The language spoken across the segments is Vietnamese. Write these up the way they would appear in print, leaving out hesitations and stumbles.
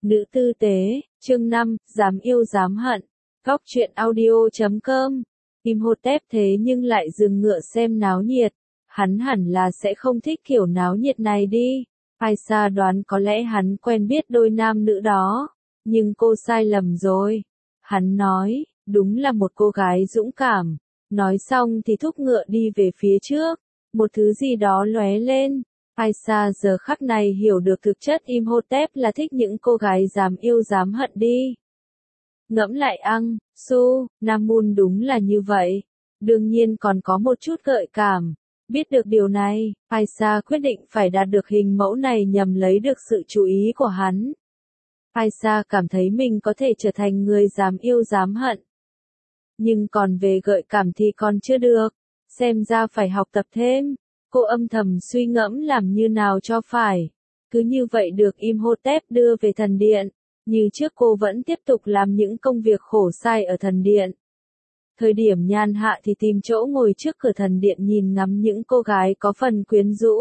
Nữ tư tế, chương 5, dám yêu dám hận. Góc truyện audio.com. Imhotep thế nhưng lại dừng ngựa xem náo nhiệt. Hắn hẳn là sẽ không thích kiểu náo nhiệt này đi. Aisha đoán có lẽ hắn quen biết đôi nam nữ đó. Nhưng cô sai lầm rồi. Hắn nói, đúng là một cô gái dũng cảm. Nói xong thì thúc ngựa đi về phía trước. Một thứ gì đó lóe lên. Aisha giờ khắc này hiểu được thực chất Imhotep là thích những cô gái dám yêu dám hận đi. Ngẫm lại Su, Namun đúng là như vậy. Đương nhiên còn có một chút gợi cảm. Biết được điều này, Aisha quyết định phải đạt được hình mẫu này nhằm lấy được sự chú ý của hắn. Aisha cảm thấy mình có thể trở thành người dám yêu dám hận. Nhưng còn về gợi cảm thì còn chưa được. Xem ra phải học tập thêm. Cô âm thầm suy ngẫm làm như nào cho phải. Cứ như vậy được Imhotep đưa về thần điện. Như trước cô vẫn tiếp tục làm những công việc khổ sai ở thần điện. Thời điểm nhàn hạ thì tìm chỗ ngồi trước cửa thần điện nhìn ngắm những cô gái có phần quyến rũ.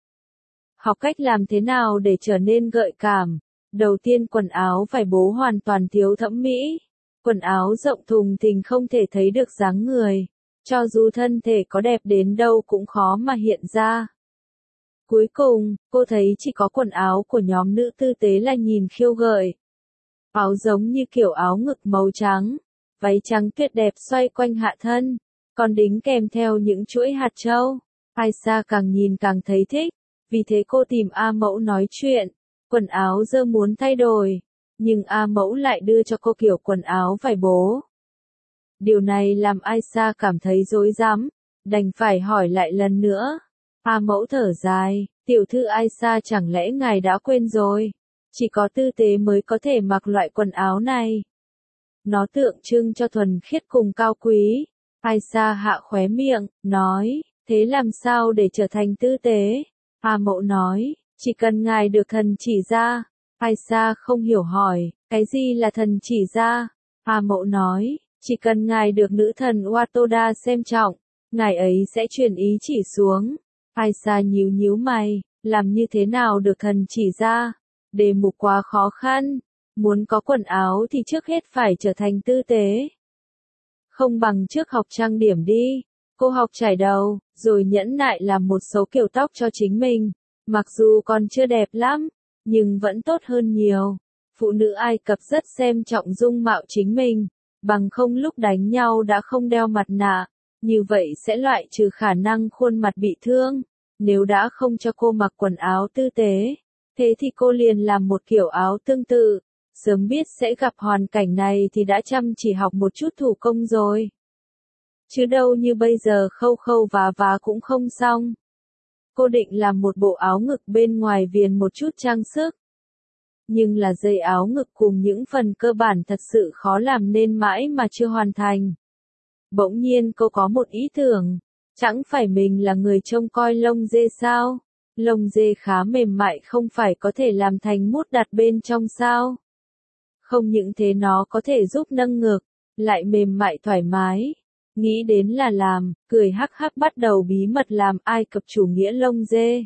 Học cách làm thế nào để trở nên gợi cảm. Đầu tiên quần áo phải bố hoàn toàn thiếu thẩm mỹ. Quần áo rộng thùng thình không thể thấy được dáng người. Cho dù thân thể có đẹp đến đâu cũng khó mà hiện ra. Cuối cùng, cô thấy chỉ có quần áo của nhóm nữ tư tế là nhìn khiêu gợi. Áo giống như kiểu áo ngực màu trắng, váy trắng tuyệt đẹp xoay quanh hạ thân, còn đính kèm theo những chuỗi hạt châu. Aisha càng nhìn càng thấy thích, vì thế cô tìm A Mẫu nói chuyện. Quần áo dơ muốn thay đổi, nhưng A Mẫu lại đưa cho cô kiểu quần áo vải bố. Điều này làm Aisha cảm thấy rối rắm, đành phải hỏi lại lần nữa. A Mẫu thở dài, tiểu thư Aisha chẳng lẽ ngài đã quên rồi? Chỉ có tư tế mới có thể mặc loại quần áo này. Nó tượng trưng cho thuần khiết cùng cao quý. Aisha hạ khóe miệng, nói, thế làm sao để trở thành tư tế? A Mẫu nói, chỉ cần ngài được thần chỉ ra. Aisha không hiểu hỏi, cái gì là thần chỉ ra? A Mẫu nói, chỉ cần ngài được nữ thần Watoda xem trọng, ngài ấy sẽ truyền ý chỉ xuống. Aisha nhíu nhíu mày, làm như thế nào được thần chỉ ra? Đề mục quá khó khăn. Muốn có quần áo thì trước hết phải trở thành tư tế. Không bằng trước học trang điểm đi. Cô học chải đầu, rồi nhẫn nại làm một số kiểu tóc cho chính mình. Mặc dù còn chưa đẹp lắm, nhưng vẫn tốt hơn nhiều. Phụ nữ Ai Cập rất xem trọng dung mạo chính mình. Bằng không lúc đánh nhau đã không đeo mặt nạ. Như vậy sẽ loại trừ khả năng khuôn mặt bị thương. Nếu đã không cho cô mặc quần áo tư tế, thế thì cô liền làm một kiểu áo tương tự. Sớm biết sẽ gặp hoàn cảnh này thì đã chăm chỉ học một chút thủ công rồi. Chứ đâu như bây giờ khâu khâu vá cũng không xong. Cô định làm một bộ áo ngực bên ngoài viền một chút trang sức. Nhưng là dây áo ngực cùng những phần cơ bản thật sự khó làm nên mãi mà chưa hoàn thành. Bỗng nhiên cô có một ý tưởng. Chẳng phải mình là người trông coi lông dê sao? Lông dê khá mềm mại không phải có thể làm thành mút đặt bên trong sao? Không những thế nó có thể giúp nâng ngực, lại mềm mại thoải mái. Nghĩ đến là làm, cười hắc hắc bắt đầu bí mật làm Ai Cập chủ nghĩa lông dê.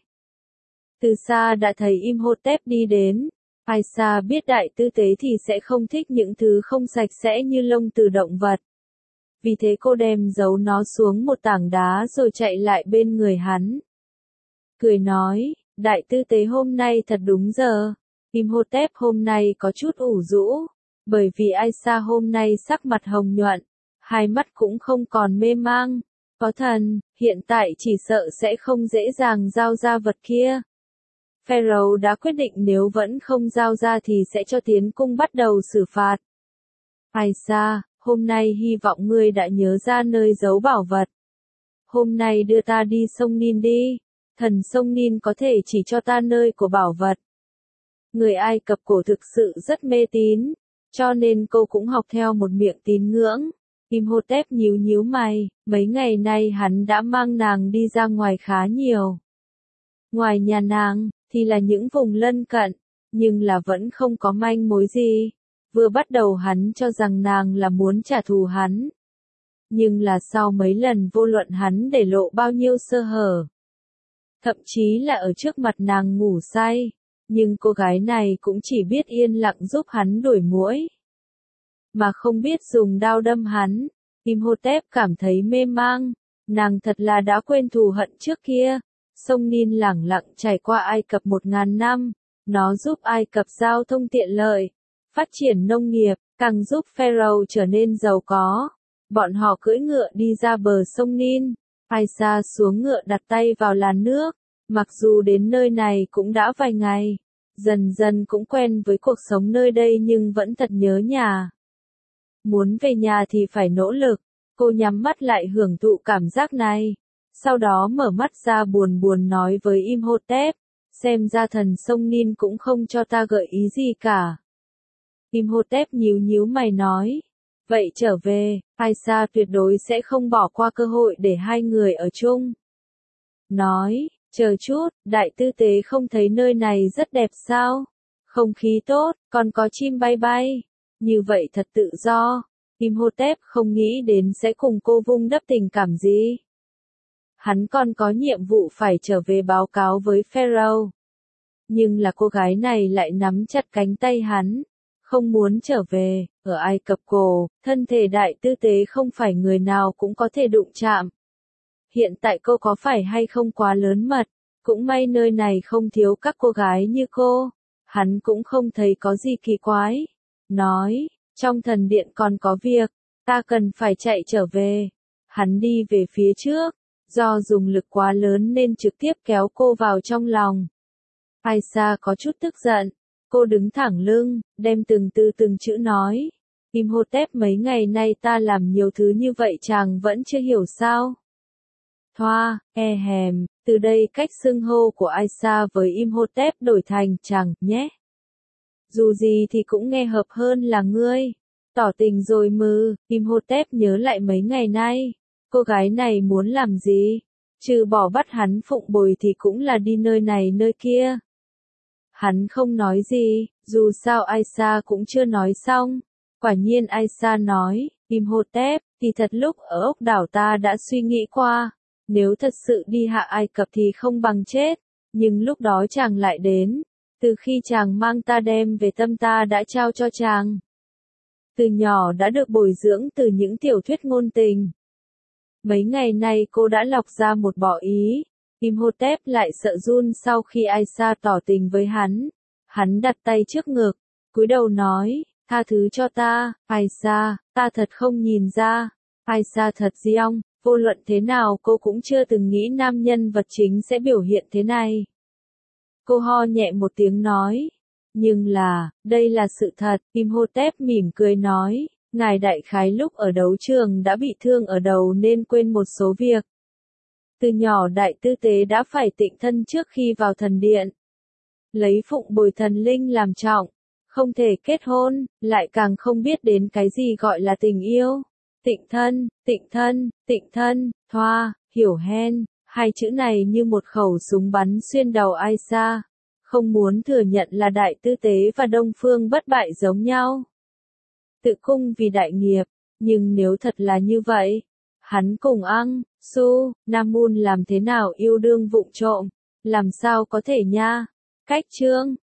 Từ xa đã thấy Imhotep đi đến. Aisha biết đại tư tế thì sẽ không thích những thứ không sạch sẽ như lông từ động vật. Vì thế cô đem giấu nó xuống một tảng đá rồi chạy lại bên người hắn. Cười nói, đại tư tế hôm nay thật đúng giờ. Imhotep hôm nay có chút ủ rũ, bởi vì Aisha hôm nay sắc mặt hồng nhuận, hai mắt cũng không còn mê mang. Có thần, hiện tại chỉ sợ sẽ không dễ dàng giao ra vật kia. Pharaoh đã quyết định nếu vẫn không giao ra thì sẽ cho tiến cung bắt đầu xử phạt. Aisha, hôm nay hy vọng ngươi đã nhớ ra nơi giấu bảo vật. Hôm nay đưa ta đi sông Nin đi. Thần sông Nin có thể chỉ cho ta nơi của bảo vật. Người Ai Cập cổ thực sự rất mê tín, cho nên cô cũng học theo một miệng tín ngưỡng. Imhotep nhíu nhíu mày, mấy ngày nay hắn đã mang nàng đi ra ngoài khá nhiều. Ngoài nhà nàng, thì là những vùng lân cận, nhưng là vẫn không có manh mối gì. Vừa bắt đầu hắn cho rằng nàng là muốn trả thù hắn. Nhưng là sau mấy lần vô luận hắn để lộ bao nhiêu sơ hở. Thậm chí là ở trước mặt nàng ngủ say. nhưng cô gái này cũng chỉ biết yên lặng giúp hắn đuổi muỗi, mà không biết dùng đao đâm hắn. Imhotep cảm thấy mê mang, nàng thật là đã quên thù hận trước kia. Sông Nin lẳng lặng trải qua Ai Cập 1000 năm, nó giúp Ai Cập giao thông tiện lợi, phát triển nông nghiệp, càng giúp Pharaoh trở nên giàu có. Bọn họ cưỡi ngựa đi ra bờ sông Nin, Aisha xuống ngựa đặt tay vào làn nước, mặc dù đến nơi này cũng đã vài ngày, dần dần cũng quen với cuộc sống nơi đây nhưng vẫn thật nhớ nhà. Muốn về nhà thì phải nỗ lực, cô nhắm mắt lại hưởng thụ cảm giác này. Sau đó mở mắt ra buồn buồn nói với Imhotep, xem ra thần sông Nin cũng không cho ta gợi ý gì cả. Imhotep nhíu nhíu mày nói, vậy trở về, Aisha tuyệt đối sẽ không bỏ qua cơ hội để hai người ở chung. Nói, chờ chút, đại tư tế không thấy nơi này rất đẹp sao? Không khí tốt, còn có chim bay bay. Như vậy thật tự do. Imhotep không nghĩ đến sẽ cùng cô vung đắp tình cảm gì. Hắn còn có nhiệm vụ phải trở về báo cáo với Pharaoh. Nhưng là cô gái này lại nắm chặt cánh tay hắn, không muốn trở về. Ở Ai Cập cổ, thân thể đại tư tế không phải người nào cũng có thể đụng chạm. Hiện tại cô có phải hay không quá lớn mật, cũng may nơi này không thiếu các cô gái như cô. Hắn cũng không thấy có gì kỳ quái. Nói, trong thần điện còn có việc, ta cần phải chạy trở về. Hắn đi về phía trước, do dùng lực quá lớn nên trực tiếp kéo cô vào trong lòng. Aisha có chút tức giận, cô đứng thẳng lưng, đem từng chữ nói. Imhotep mấy ngày nay ta làm nhiều thứ như vậy chàng vẫn chưa hiểu sao? Thoa, hèm, từ đây cách xưng hô của Aisha với Imhotep đổi thành chàng, nhé. Dù gì thì cũng nghe hợp hơn là ngươi. Tỏ tình rồi mừ, Imhotep nhớ lại mấy ngày nay. Cô gái này muốn làm gì? Trừ bỏ bắt hắn phụng bồi thì cũng là đi nơi này nơi kia. Hắn không nói gì, dù sao Aisha cũng chưa nói xong. Quả nhiên Aisha nói, Imhotep, thì thật lúc ở ốc đảo ta đã suy nghĩ qua. Nếu thật sự đi hạ Ai Cập thì không bằng chết. Nhưng lúc đó chàng lại đến. Từ khi chàng mang ta đem về tâm ta đã trao cho chàng. Từ nhỏ đã được bồi dưỡng từ những tiểu thuyết ngôn tình. Mấy ngày nay cô đã lọc ra một bỏ ý. Imhotep lại sợ run sau khi Aisha tỏ tình với hắn. Hắn đặt tay trước ngực, cúi đầu nói, tha thứ cho ta, Aisha, ta thật không nhìn ra. Aisha thật giông, vô luận thế nào cô cũng chưa từng nghĩ nam nhân vật chính sẽ biểu hiện thế này. Cô ho nhẹ một tiếng nói, nhưng là, đây là sự thật. Imhotep mỉm cười nói, ngài đại khái lúc ở đấu trường đã bị thương ở đầu nên quên một số việc. Từ nhỏ đại tư tế đã phải tịnh thân trước khi vào thần điện. Lấy phụng bồi thần linh làm trọng, không thể kết hôn, lại càng không biết đến cái gì gọi là tình yêu. Tịnh thân, thoa, hiểu hen, hai chữ này như một khẩu súng bắn xuyên đầu Aisha. Không muốn thừa nhận là đại tư tế và Đông Phương bất bại giống nhau. Tự cung vì đại nghiệp, nhưng nếu thật là như vậy, hắn cùng Nam Mun làm thế nào yêu đương vụng trộm, làm sao có thể nha. Cách chương